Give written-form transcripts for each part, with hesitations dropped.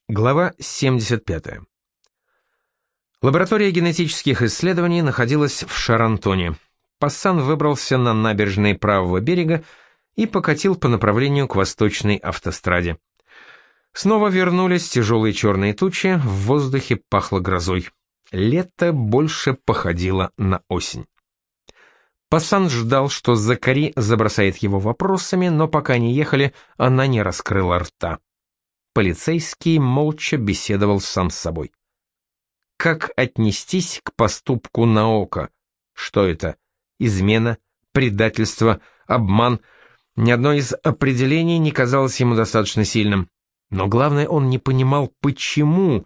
Глава 75. Лаборатория генетических исследований находилась в Шарантоне. Пассан выбрался на набережные правого берега и покатил по направлению к восточной автостраде. Снова вернулись тяжелые черные тучи, в воздухе пахло грозой. Лето больше походило на осень. Пассан ждал, что Закари забросает его вопросами, но пока они ехали, она не раскрыла рта. Полицейский молча беседовал сам с собой. Как отнестись к поступку Наока? Что это? Измена, предательство, обман? Ни одно из определений не казалось ему достаточно сильным. Но главное, он не понимал, почему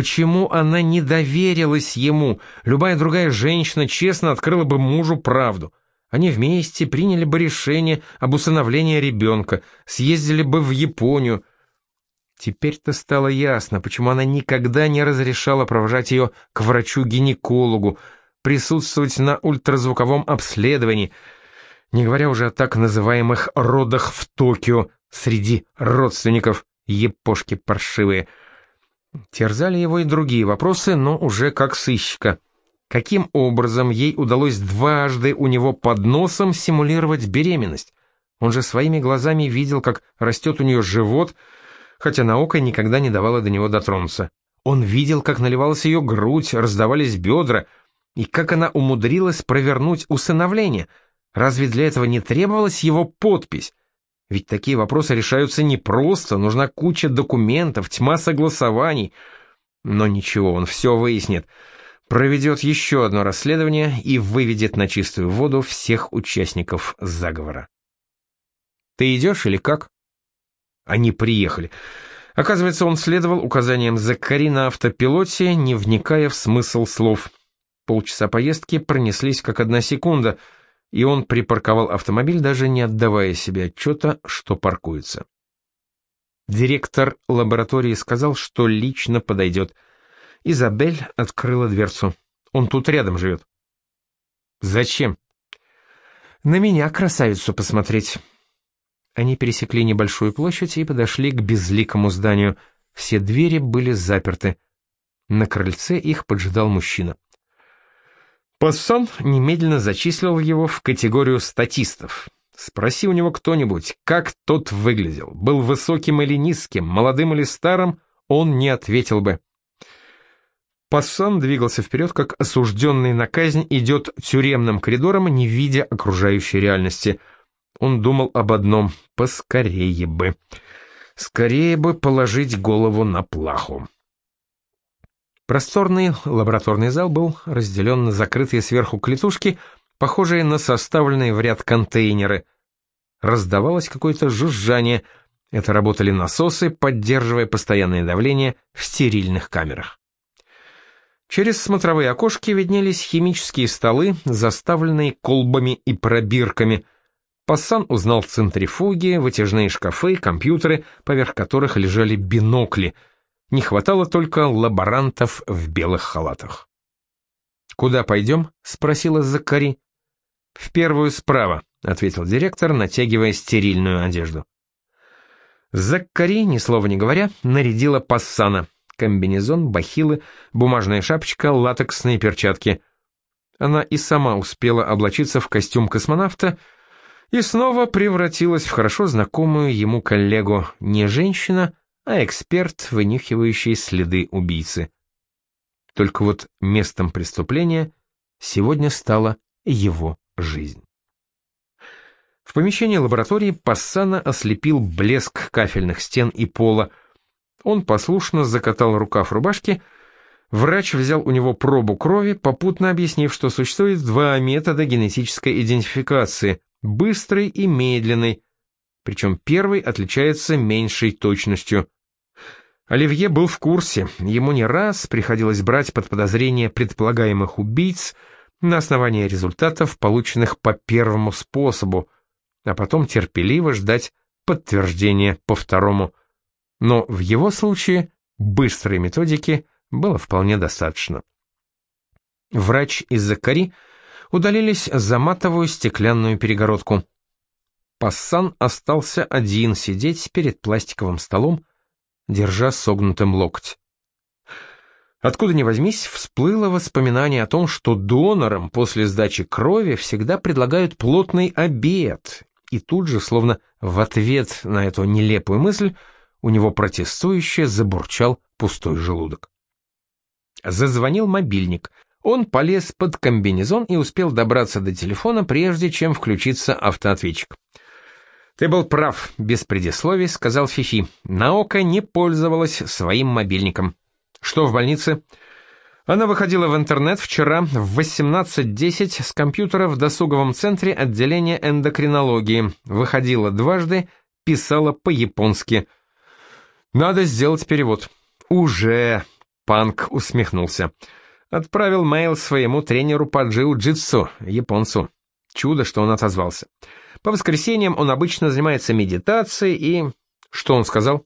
она не доверилась ему. Любая другая женщина честно открыла бы мужу правду. Они вместе приняли бы решение об усыновлении ребенка, съездили бы в Японию. Теперь-то стало ясно, почему она никогда не разрешала провожать ее к врачу-гинекологу, присутствовать на ультразвуковом обследовании, не говоря уже о так называемых родах в Токио среди родственников, епошки паршивые. Терзали его и другие вопросы, но уже как сыщика. Каким образом ей удалось дважды у него под носом симулировать беременность? Он же своими глазами видел, как растет у нее живот, хотя наука никогда не давала до него дотронуться. Он видел, как наливалась ее грудь, раздавались бедра, и как она умудрилась провернуть усыновление. Разве для этого не требовалась его подпись? Ведь такие вопросы решаются непросто, нужна куча документов, тьма согласований. Но ничего, он все выяснит. Проведет еще одно расследование и выведет на чистую воду всех участников заговора. «Ты идешь или как?» Они приехали. Оказывается, он следовал указаниям Закари на автопилоте, не вникая в смысл слов. Полчаса поездки пронеслись как одна секунда, и он припарковал автомобиль, даже не отдавая себе отчета, что паркуется. Директор лаборатории сказал, что лично подойдет. Изабель открыла дверцу. Он тут рядом живет. «Зачем?» «На меня, красавицу, посмотреть». Они пересекли небольшую площадь и подошли к безликому зданию. Все двери были заперты. На крыльце их поджидал мужчина. Пассан немедленно зачислил его в категорию статистов. Спроси у него кто-нибудь, как тот выглядел, был высоким или низким, молодым или старым, он не ответил бы. Пассан двигался вперед, как осужденный на казнь идет тюремным коридором, не видя окружающей реальности. Он думал об одном — поскорее бы. Скорее бы положить голову на плаху. Просторный лабораторный зал был разделен на закрытые сверху клетушки, похожие на составленные в ряд контейнеры. Раздавалось какое-то жужжание. Это работали насосы, поддерживая постоянное давление в стерильных камерах. Через смотровые окошки виднелись химические столы, заставленные колбами и пробирками. Пассан узнал центрифуги, вытяжные шкафы, компьютеры, поверх которых лежали бинокли. Не хватало только лаборантов в белых халатах. «Куда пойдем?» — спросила Закари. «В первую справа», — ответил директор, натягивая стерильную одежду. Закари, ни слова не говоря, нарядила Пассана. Комбинезон, бахилы, бумажная шапочка, латексные перчатки. Она и сама успела облачиться в костюм космонавта и снова превратилась в хорошо знакомую ему коллегу, не женщина, а эксперт, вынюхивающий следы убийцы. Только вот местом преступления сегодня стала его жизнь. В помещении лаборатории Пассана ослепил блеск кафельных стен и пола. Он послушно закатал рукав рубашки. Врач взял у него пробу крови, попутно объяснив, что существует два метода генетической идентификации — быстрый и медленный, причем первый отличается меньшей точностью. Оливье был в курсе, ему не раз приходилось брать под подозрение предполагаемых убийц на основании результатов, полученных по первому способу, а потом терпеливо ждать подтверждения по второму. Но в его случае быстрой методики было вполне достаточно. Врач и Закари удалились за матовую стеклянную перегородку. Пассан остался один сидеть перед пластиковым столом, держа согнутым локоть. Откуда ни возьмись, всплыло воспоминание о том, что донорам после сдачи крови всегда предлагают плотный обед, и тут же, словно в ответ на эту нелепую мысль, у него протестующе забурчал пустой желудок. Зазвонил мобильник. Он полез под комбинезон и успел добраться до телефона, прежде чем включится автоответчик. «Ты был прав», — без предисловий сказал Фифи. «Наока не пользовалась своим мобильником». «Что в больнице?» Она выходила в интернет вчера в 18:10 с компьютера в досуговом центре отделения эндокринологии. Выходила дважды, писала по-японски. «Надо сделать перевод». «Уже», — Панк усмехнулся. Отправил мейл своему тренеру по джиу-джитсу, японцу. Чудо, что он отозвался. По воскресеньям он обычно занимается медитацией и... Что он сказал?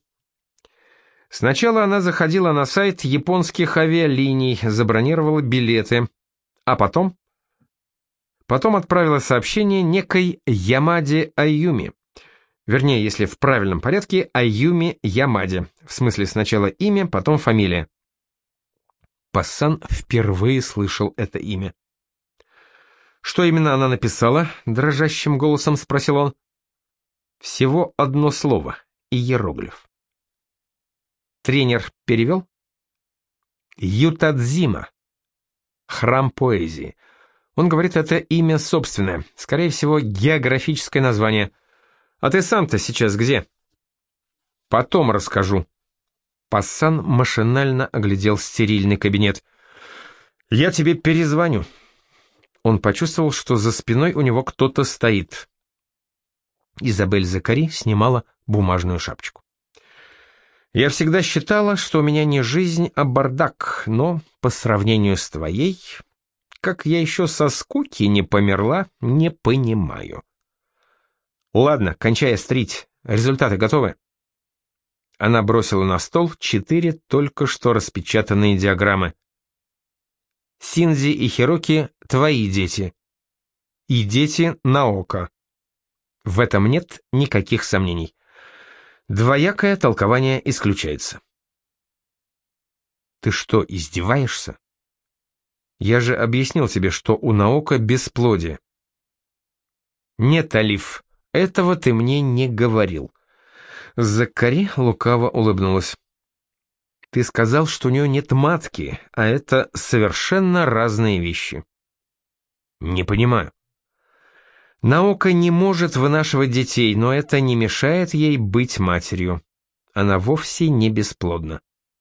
Сначала она заходила на сайт японских авиалиний, забронировала билеты. А потом? Потом отправила сообщение некой Ямаде Аюми. Вернее, если в правильном порядке, Аюми Ямаде. В смысле, сначала имя, потом фамилия. Пассан впервые слышал это имя. «Что именно она написала?» — дрожащим голосом спросил он. «Всего одно слово, иероглиф». Тренер перевел? Ютадзима. Храм поэзии. Он говорит, это имя собственное, скорее всего, географическое название. А ты сам-то сейчас где? Потом расскажу. Пассан машинально оглядел стерильный кабинет. Я тебе перезвоню. Он почувствовал, что за спиной у него кто-то стоит. Изабель Закари снимала бумажную шапочку. Я всегда считала, что у меня не жизнь, а бардак, но по сравнению с твоей, как я еще со скуки не померла, не понимаю. Ладно, кончай острить. Результаты готовы? Она бросила на стол 4 только что распечатанные диаграммы. Синдзи и Хироки — твои дети. И дети Наока. В этом нет никаких сомнений. Двоякое толкование исключается. Ты что, издеваешься? Я же объяснил тебе, что у Наока бесплодие. Нет, Алиф, этого ты мне не говорил. Закари лукаво улыбнулась. Ты сказал, что у нее нет матки, а это совершенно разные вещи. Не понимаю. Наока не может вынашивать детей, но это не мешает ей быть матерью. Она вовсе не бесплодна.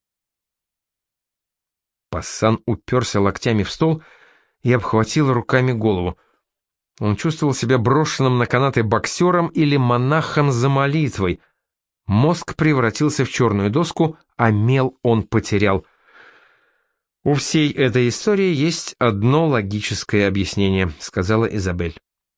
Пассан уперся локтями в стол и обхватил руками голову. Он чувствовал себя брошенным на канаты боксером или монахом за молитвой. Мозг превратился в черную доску, а мел он потерял. «У всей этой истории есть одно логическое объяснение», — сказала Изабель.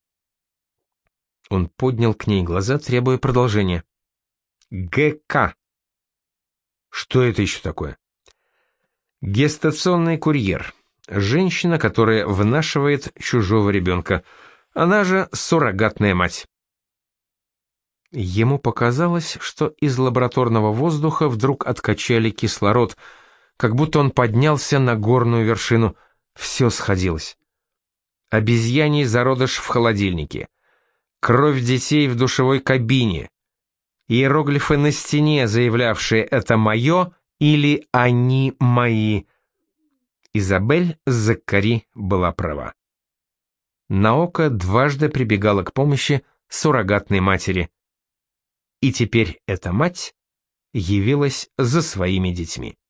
Он поднял к ней глаза, требуя продолжения. ГК. Что это еще такое? Гестационный курьер. Женщина, которая вынашивает чужого ребенка. Она же суррогатная мать. Ему показалось, что из лабораторного воздуха вдруг откачали кислород, как будто он поднялся на горную вершину. Все сходилось. Обезьяний зародыш в холодильнике. Кровь детей в душевой кабине. Иероглифы на стене, заявлявшие «это мое» или «они мои». Изабель Закари была права. Наока дважды прибегала к помощи суррогатной матери. И теперь эта мать явилась за своими детьми.